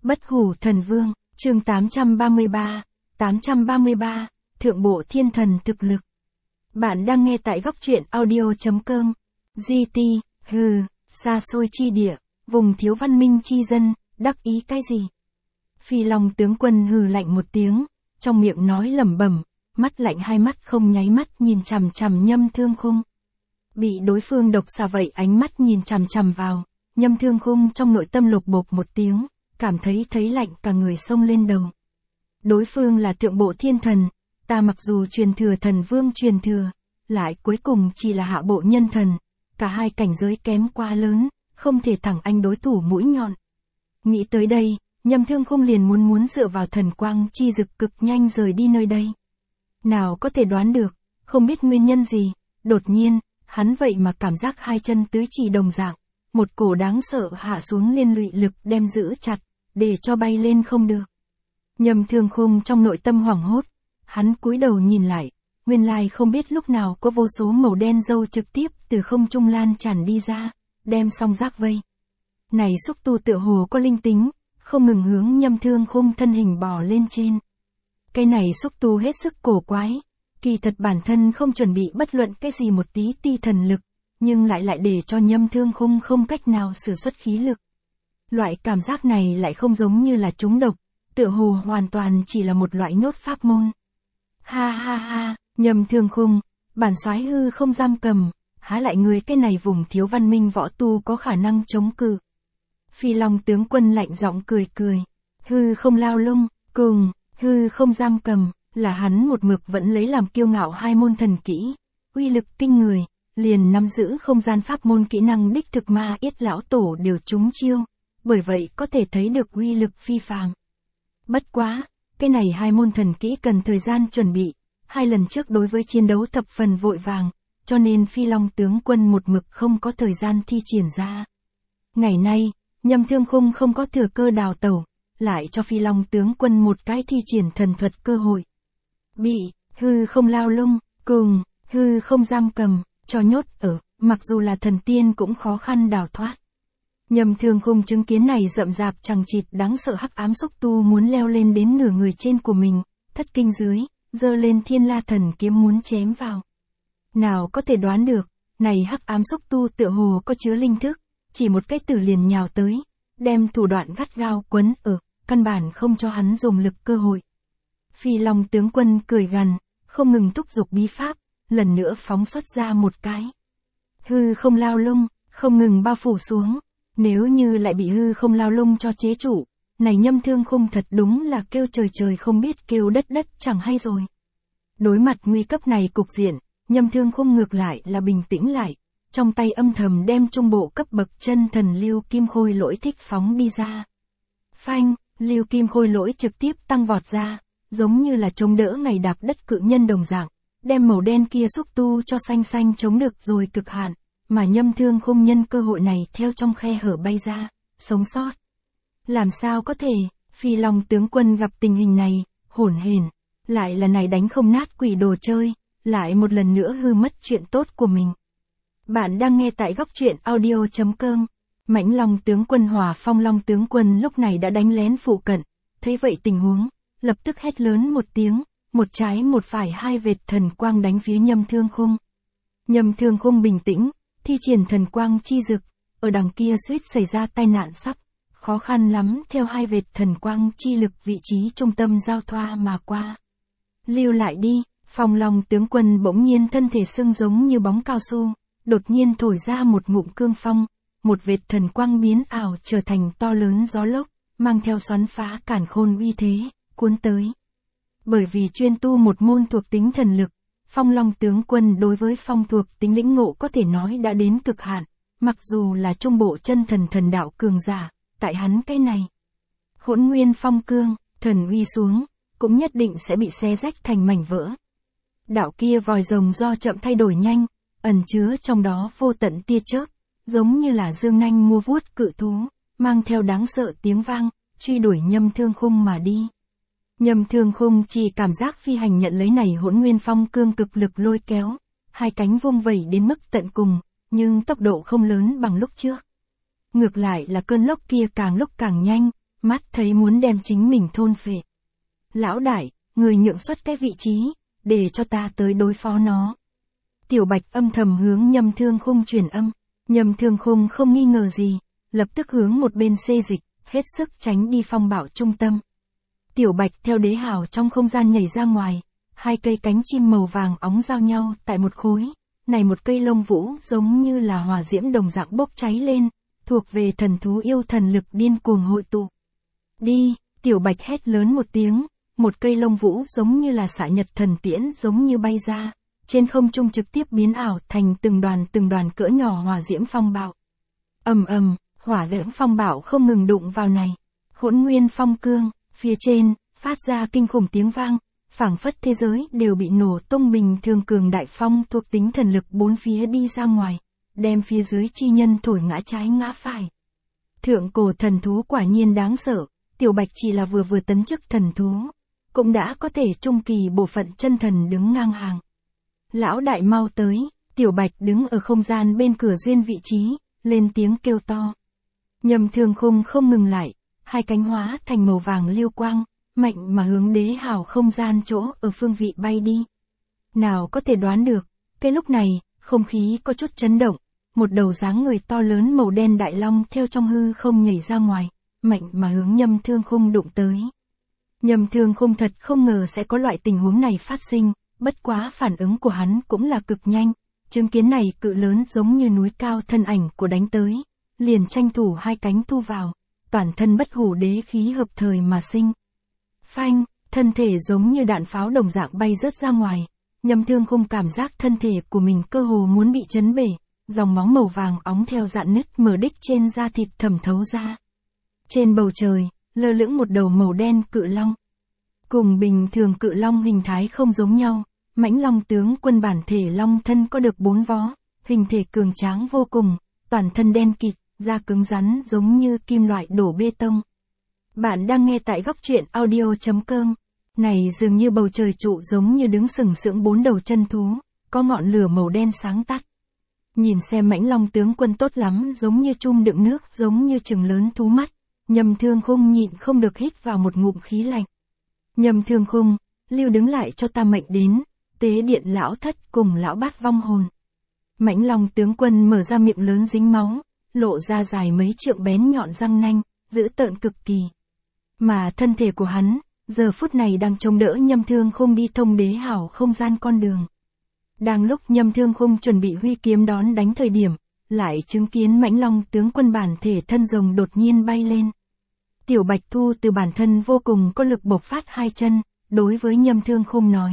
Bất hủ thần vương, chương 833, Thượng bộ thiên thần thực lực. Bạn đang nghe tại góc truyện audio.com. GT, xa xôi chi địa, vùng thiếu văn minh chi dân, đắc ý cái gì? Phi Long tướng quân hừ lạnh một tiếng, trong miệng nói lẩm bẩm, mắt lạnh hai mắt không nháy mắt nhìn chằm chằm Nhâm Thương Khung. Bị đối phương độc xà vậy ánh mắt nhìn chằm chằm vào, Nhâm Thương Khung trong nội tâm lục bộp một tiếng, cảm thấy lạnh cả người xông lên đầu. Đối phương là thượng bộ thiên thần, ta mặc dù truyền thừa thần vương truyền thừa, lại cuối cùng chỉ là hạ bộ nhân thần, cả hai cảnh giới kém quá lớn, không thể thẳng anh đối thủ mũi nhọn. Nghĩ tới đây, Nhâm Thương Khung liền muốn dựa vào thần quang chi dực cực nhanh rời đi nơi đây. Nào có thể đoán được, không biết nguyên nhân gì, đột nhiên, hắn vậy mà cảm giác hai chân tứ chỉ đồng dạng, một cổ đáng sợ hạ xuống liên lụy lực đem giữ chặt, để cho bay lên không được. Nhâm Thương Khung trong nội tâm hoảng hốt, hắn cúi đầu nhìn lại, nguyên lai không biết lúc nào có vô số màu đen dâu trực tiếp từ không trung lan tràn đi ra, đem song giác vây. Này xúc tu tựa hồ có linh tính, không ngừng hướng Nhâm Thương Khung thân hình bò lên trên. Cái này xúc tu hết sức cổ quái, kỳ thật bản thân không chuẩn bị bất luận cái gì một tí ti thần lực, nhưng lại để cho Nhâm Thương Khung không cách nào sử xuất khí lực. Loại cảm giác này lại không giống như là trúng độc, tựa hồ hoàn toàn chỉ là một loại nhốt pháp môn. Ha, Nhâm Thương Khung, bản soái hư không giam cầm, há lại người cái này vùng thiếu văn minh võ tu có khả năng chống cự. Phi Long tướng quân lạnh giọng cười, hư không lao lung, cùng, hư không giam cầm, là hắn một mực vẫn lấy làm kiêu ngạo hai môn thần kỹ, uy lực kinh người, liền nắm giữ không gian pháp môn kỹ năng đích thực ma yết lão tổ đều trúng chiêu, bởi vậy có thể thấy được uy lực phi phàm. Bất quá, cái này hai môn thần kỹ cần thời gian chuẩn bị, hai lần trước đối với chiến đấu thập phần vội vàng, cho nên Phi Long tướng quân một mực không có thời gian thi triển ra. Ngày nay, Nhâm Thương Khung không có thừa cơ đào tẩu, lại cho Phi Long tướng quân một cái thi triển thần thuật cơ hội. Bị, hư không lao lung, cùng, hư không giam cầm, cho nhốt ở, mặc dù là thần tiên cũng khó khăn đào thoát. Nhâm Thương Khung chứng kiến này rậm rạp chằng chịt đáng sợ hắc ám xúc tu muốn leo lên đến nửa người trên của mình, thất kinh dưới, giơ lên Thiên La thần kiếm muốn chém vào. Nào có thể đoán được, này hắc ám xúc tu tựa hồ có chứa linh thức, chỉ một cái từ liền nhào tới, đem thủ đoạn gắt gao quấn ở, căn bản không cho hắn dùng lực cơ hội. Phi Long tướng quân cười gằn, không ngừng thúc giục bí pháp, lần nữa phóng xuất ra một cái. Hư không lao lung, không ngừng bao phủ xuống, nếu như lại bị hư không lao lung cho chế trụ, này Nhâm Thương Khung thật đúng là kêu trời không biết kêu đất chẳng hay rồi. Đối mặt nguy cấp này cục diện, Nhâm Thương Khung ngược lại là bình tĩnh lại, trong tay âm thầm đem trung bộ cấp bậc chân thần lưu kim khôi lỗi thích phóng đi ra. Phanh, lưu kim khôi lỗi trực tiếp tăng vọt ra, giống như là chống đỡ ngày đạp đất cự nhân đồng dạng, đem màu đen kia xúc tu cho xanh chống được rồi cực hạn, mà Nhâm Thương Khung nhân cơ hội này theo trong khe hở bay ra, sống sót. Làm sao có thể, Phi Long tướng quân gặp tình hình này, hỗn hển, lại là này đánh không nát quỷ đồ chơi, lại một lần nữa hư mất chuyện tốt của mình. Bạn đang nghe tại góc truyện audio.com. Mãnh Long tướng quân Hỏa Phong Long tướng quân lúc này đã đánh lén phụ cận, thấy vậy tình huống, lập tức hét lớn một tiếng, một trái một phải hai vệt thần quang đánh phía Nhâm Thương Khung. Nhâm Thương Khung bình tĩnh, thi triển thần quang chi dực, ở đằng kia suýt xảy ra tai nạn sắp, khó khăn lắm theo hai vệt thần quang chi lực vị trí trung tâm giao thoa mà qua. Lưu lại đi, Phong Long tướng quân bỗng nhiên thân thể sưng giống như bóng cao su, đột nhiên thổi ra một ngụm cương phong, một vệt thần quang biến ảo trở thành to lớn gió lốc, mang theo xoắn phá cản khôn uy thế, cuốn tới. Bởi vì chuyên tu một môn thuộc tính thần lực, Phong Long tướng quân đối với phong thuộc tính lĩnh ngộ có thể nói đã đến cực hạn, mặc dù là trung bộ chân thần đạo cường giả, tại hắn cái này. Hỗn nguyên phong cương, thần uy xuống, cũng nhất định sẽ bị xé rách thành mảnh vỡ. Đạo kia vòi rồng do chậm thay đổi nhanh, ẩn chứa trong đó vô tận tia chớp, giống như là dương nanh mua vuốt cự thú, mang theo đáng sợ tiếng vang, truy đuổi Nhâm Thương Khung mà đi. Nhâm Thương Khung chỉ cảm giác phi hành nhận lấy này hỗn nguyên phong cương cực lực lôi kéo, hai cánh vung vẩy đến mức tận cùng, nhưng tốc độ không lớn bằng lúc trước. Ngược lại là cơn lốc kia càng lúc càng nhanh, mắt thấy muốn đem chính mình thôn phệ. Lão đại, người nhượng xuất cái vị trí, để cho ta tới đối phó nó. Tiểu Bạch âm thầm hướng Nhâm Thương Khung truyền âm. Nhâm Thương Khung không nghi ngờ gì, lập tức hướng một bên xê dịch, hết sức tránh đi phong bạo trung tâm. Tiểu Bạch theo đế hào trong không gian nhảy ra ngoài, hai cây cánh chim màu vàng óng giao nhau tại một khối, này một cây lông vũ giống như là hỏa diễm đồng dạng bốc cháy lên, thuộc về thần thú yêu thần lực điên cuồng hội tụ. Đi, Tiểu Bạch hét lớn một tiếng, một cây lông vũ giống như là xạ nhật thần tiễn giống như bay ra, trên không trung trực tiếp biến ảo thành từng đoàn cỡ nhỏ hỏa diễm phong bạo. Ầm ầm, hỏa diễm phong bạo không ngừng đụng vào này. Hỗn nguyên phong cương, phía trên, phát ra kinh khủng tiếng vang, phảng phất thế giới đều bị nổ tung bình thường cường đại phong thuộc tính thần lực bốn phía đi ra ngoài, đem phía dưới chi nhân thổi ngã trái ngã phải. Thượng cổ thần thú quả nhiên đáng sợ, Tiểu Bạch chỉ là vừa tấn chức thần thú, cũng đã có thể trung kỳ bộ phận chân thần đứng ngang hàng. Lão đại mau tới, Tiểu Bạch đứng ở không gian bên cửa duyên vị trí, lên tiếng kêu to. Nhâm Thương Khung không ngừng lại, hai cánh hóa thành màu vàng liêu quang, mạnh mà hướng đế hào không gian chỗ ở phương vị bay đi. Nào có thể đoán được, cái lúc này, không khí có chút chấn động, một đầu dáng người to lớn màu đen đại long theo trong hư không nhảy ra ngoài, mạnh mà hướng Nhâm Thương Khung đụng tới. Nhâm Thương Khung thật không ngờ sẽ có loại tình huống này phát sinh, bất quá phản ứng của hắn cũng là cực nhanh, chứng kiến này cự lớn giống như núi cao thân ảnh của đánh tới, liền tranh thủ hai cánh thu vào, toàn thân bất hủ đế khí hợp thời mà sinh. Phanh, thân thể giống như đạn pháo đồng dạng bay rớt ra ngoài, Nhâm Thương Khung cảm giác thân thể của mình cơ hồ muốn bị chấn bể, dòng máu màu vàng óng theo dạn nứt mở đích trên da thịt thẩm thấu ra. Trên bầu trời, lơ lửng một đầu màu đen cự long. Cùng bình thường cự long hình thái không giống nhau, mãnh long tướng quân bản thể long thân có được 4 vó, hình thể cường tráng vô cùng, toàn thân đen kịt, da cứng rắn giống như kim loại đổ bê tông. Bạn đang nghe tại góc truyện audio.com. Này dường như bầu trời trụ giống như đứng sừng sững 4 đầu chân thú, có ngọn lửa màu đen sáng tắt. Nhìn xem mãnh long tướng quân tốt lắm, giống như chum đựng nước, giống như chừng lớn thú mắt. Nhâm Thương Khung nhịn không được hít vào một ngụm khí lạnh. Nhâm Thương Khung, lưu đứng lại cho ta mệnh đến, tế điện lão thất cùng lão bát vong hồn. Mãnh long tướng quân mở ra miệng lớn dính máu, lộ ra dài mấy trượng bén nhọn răng nanh, dữ tợn cực kỳ. Mà thân thể của hắn, giờ phút này đang chống đỡ Nhâm Thương Khung đi thông đế hào không gian con đường. Đang lúc Nhâm Thương Khung chuẩn bị huy kiếm đón đánh thời điểm, lại chứng kiến mãnh long tướng quân bản thể thân rồng đột nhiên bay lên. Tiểu Bạch Thu từ bản thân vô cùng có lực bộc phát hai chân, đối với Nhâm Thương Khung nói.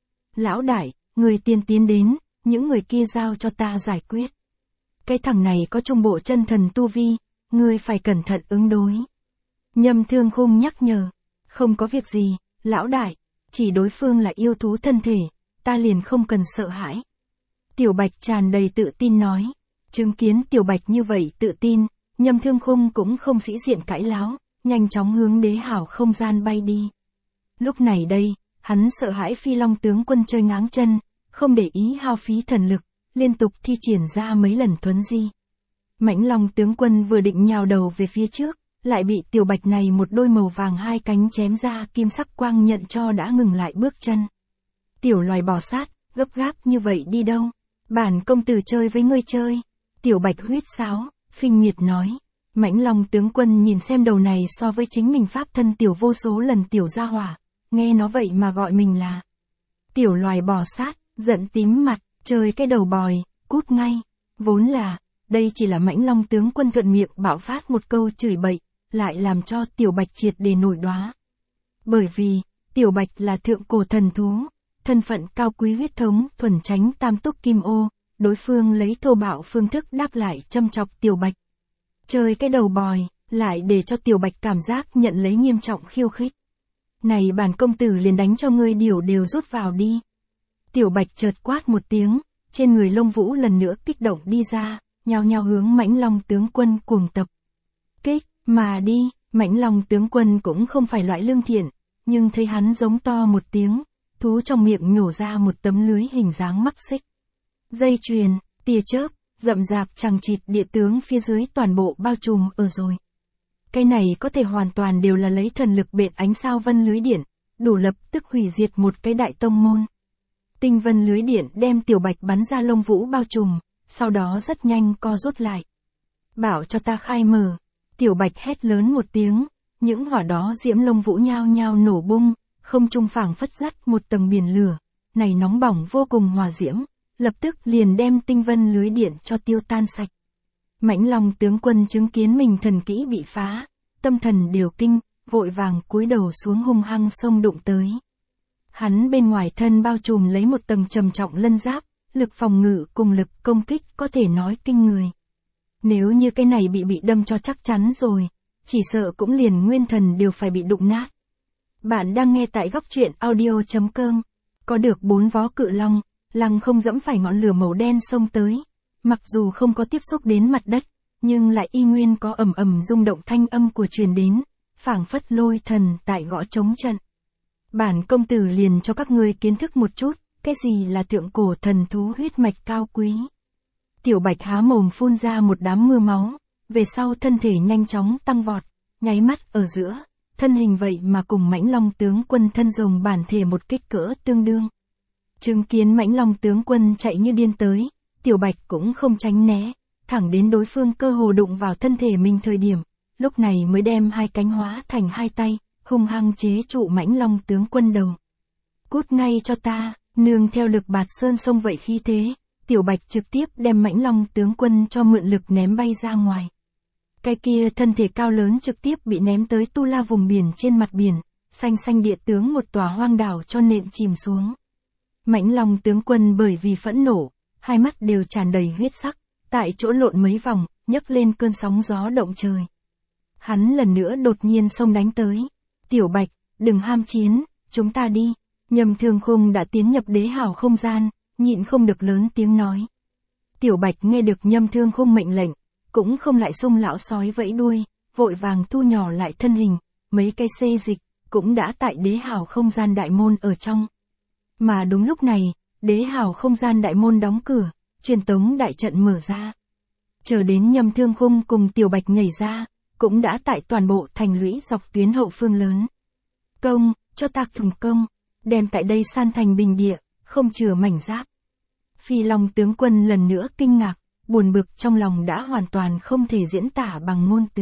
Lão đại, người tiên tiến đến, những người kia giao cho ta giải quyết. Cái thằng này có trung bộ chân thần tu vi, ngươi phải cẩn thận ứng đối. Nhâm Thương Khung nhắc nhở. Không có việc gì, lão đại, chỉ đối phương là yêu thú thân thể, ta liền không cần sợ hãi. Tiểu Bạch tràn đầy tự tin nói. Chứng kiến Tiểu Bạch như vậy tự tin, Nhâm Thương Khung cũng không sĩ diện cãi láo, nhanh chóng hướng đế hào không gian bay đi. Lúc này đây, hắn sợ hãi Phi Long tướng quân chơi ngáng chân, không để ý hao phí thần lực, liên tục thi triển ra mấy lần thuấn di. Mãnh Long tướng quân vừa định nhào đầu về phía trước, lại bị Tiểu Bạch này một đôi màu vàng hai cánh chém ra kim sắc quang nhận cho đã ngừng lại bước chân. Tiểu loài bò sát, gấp gáp như vậy đi đâu? Bản công tử chơi với ngươi chơi. Tiểu Bạch huýt sáo, khinh miệt nói. Mãnh Long tướng quân nhìn xem đầu này so với chính mình pháp thân tiểu vô số lần tiểu gia hỏa, nghe nó vậy mà gọi mình là tiểu loài bò sát, giận tím mặt, chơi cái đầu bòi, cút ngay. Vốn là, đây chỉ là Mãnh Long tướng quân thuận miệng bạo phát một câu chửi bậy, lại làm cho Tiểu Bạch triệt để nổi đoá. Bởi vì, Tiểu Bạch là thượng cổ thần thú, thân phận cao quý huyết thống thuần tránh tam túc kim ô, đối phương lấy thô bạo phương thức đáp lại châm chọc Tiểu Bạch. Chơi cái đầu bòi, lại để cho Tiểu Bạch cảm giác nhận lấy nghiêm trọng khiêu khích. Này bản công tử liền đánh cho ngươi điều đều rút vào đi. Tiểu Bạch chợt quát một tiếng, trên người lông vũ lần nữa kích động đi ra, nhao nhao hướng Mãnh Long tướng quân cuồng tập. Kích, mà đi, Mãnh Long tướng quân cũng không phải loại lương thiện, nhưng thấy hắn giống to một tiếng, thú trong miệng nhổ ra một tấm lưới hình dáng mắc xích. Dây chuyền, tia chớp, rậm rạp chằng chịt địa tướng phía dưới toàn bộ bao trùm ở rồi. Cái này có thể hoàn toàn đều là lấy thần lực bện ánh sao vân lưới điện, đủ lập tức hủy diệt một cái đại tông môn. Tinh vân lưới điện đem Tiểu Bạch bắn ra lông vũ bao trùm, sau đó rất nhanh co rút lại. Bảo cho ta khai mở. Tiểu Bạch hét lớn một tiếng, những hỏa đó diễm lông vũ nhao nhao nổ bung, không trung phảng phất dắt một tầng biển lửa, này nóng bỏng vô cùng hòa diễm, lập tức liền đem tinh vân lưới điện cho tiêu tan sạch. Mãnh Long tướng quân chứng kiến mình thần kỹ bị phá, tâm thần điều kinh, vội vàng cúi đầu xuống hung hăng xông đụng tới. Hắn bên ngoài thân bao trùm lấy một tầng trầm trọng lân giáp, lực phòng ngự cùng lực công kích có thể nói kinh người. Nếu như cái này bị đâm cho chắc chắn rồi, chỉ sợ cũng liền nguyên thần đều phải bị đụng nát. Bạn đang nghe tại góc truyện audio.com. Có được 4 vó cự long, lăng không dẫm phải ngọn lửa màu đen xông tới. Mặc dù không có tiếp xúc đến mặt đất, nhưng lại y nguyên có ầm ầm rung động thanh âm của truyền đến, phảng phất lôi thần tại gõ trống trận. Bản công tử liền cho các ngươi kiến thức một chút, cái gì là thượng cổ thần thú huyết mạch cao quý. Tiểu Bạch há mồm phun ra một đám mưa máu, về sau thân thể nhanh chóng tăng vọt, nháy mắt ở giữa, thân hình vậy mà cùng Mãnh Long tướng quân thân rồng bản thể một kích cỡ tương đương. Chứng kiến Mãnh Long tướng quân chạy như điên tới, Tiểu Bạch cũng không tránh né, thẳng đến đối phương cơ hồ đụng vào thân thể mình thời điểm, lúc này mới đem hai cánh hóa thành hai tay, hung hăng chế trụ Mãnh Long tướng quân đầu. Cút ngay cho ta, nương theo lực bạt sơn sông vậy khí thế, Tiểu Bạch trực tiếp đem Mãnh Long tướng quân cho mượn lực ném bay ra ngoài. Cái kia thân thể cao lớn trực tiếp bị ném tới tu la vùng biển trên mặt biển, xanh xanh địa tướng một tòa hoang đảo cho nện chìm xuống. Mãnh Long tướng quân bởi vì phẫn nộ, hai mắt đều tràn đầy huyết sắc, tại chỗ lộn mấy vòng, nhấc lên cơn sóng gió động trời. Hắn lần nữa đột nhiên xông đánh tới. Tiểu Bạch, đừng ham chiến, chúng ta đi. Nhâm Thương Khung đã tiến nhập đế hào không gian, nhịn không được lớn tiếng nói. Tiểu Bạch nghe được Nhâm Thương Khung mệnh lệnh, cũng không lại xung lão sói vẫy đuôi, vội vàng thu nhỏ lại thân hình, mấy cây xê dịch, cũng đã tại đế hào không gian đại môn ở trong. Mà đúng lúc này, đế hào không gian đại môn đóng cửa, truyền tống đại trận mở ra. Chờ đến Nhâm Thương Khung cùng Tiểu Bạch nhảy ra, cũng đã tại toàn bộ thành lũy dọc tuyến hậu phương lớn. Công, cho ta cùng công, đem tại đây san thành bình địa, không chừa mảnh giáp. Phi Long tướng quân lần nữa kinh ngạc, buồn bực trong lòng đã hoàn toàn không thể diễn tả bằng ngôn từ.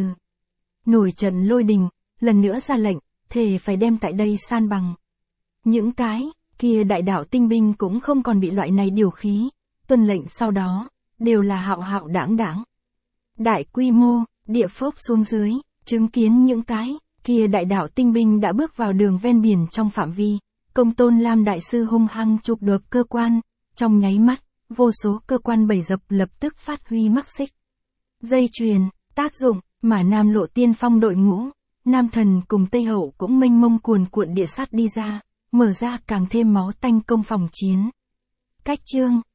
Nổi trận lôi đình, lần nữa ra lệnh, thề phải đem tại đây san bằng. Những cái kia đại đạo tinh binh cũng không còn bị loại này điều khí, tuân lệnh sau đó, đều là hạo hạo đãng đãng. Đại quy mô, địa phốc xuống dưới, chứng kiến những cái kia đại đạo tinh binh đã bước vào đường ven biển trong phạm vi, Công Tôn Lam đại sư hung hăng chụp được cơ quan, trong nháy mắt, vô số cơ quan bầy dập lập tức phát huy mắc xích. Dây chuyền, tác dụng, mà Nam Lộ tiên phong đội ngũ, Nam Thần cùng Tây Hậu cũng mênh mông cuồn cuộn địa sát đi ra, mở ra càng thêm máu tanh công phòng chiến. Cách chương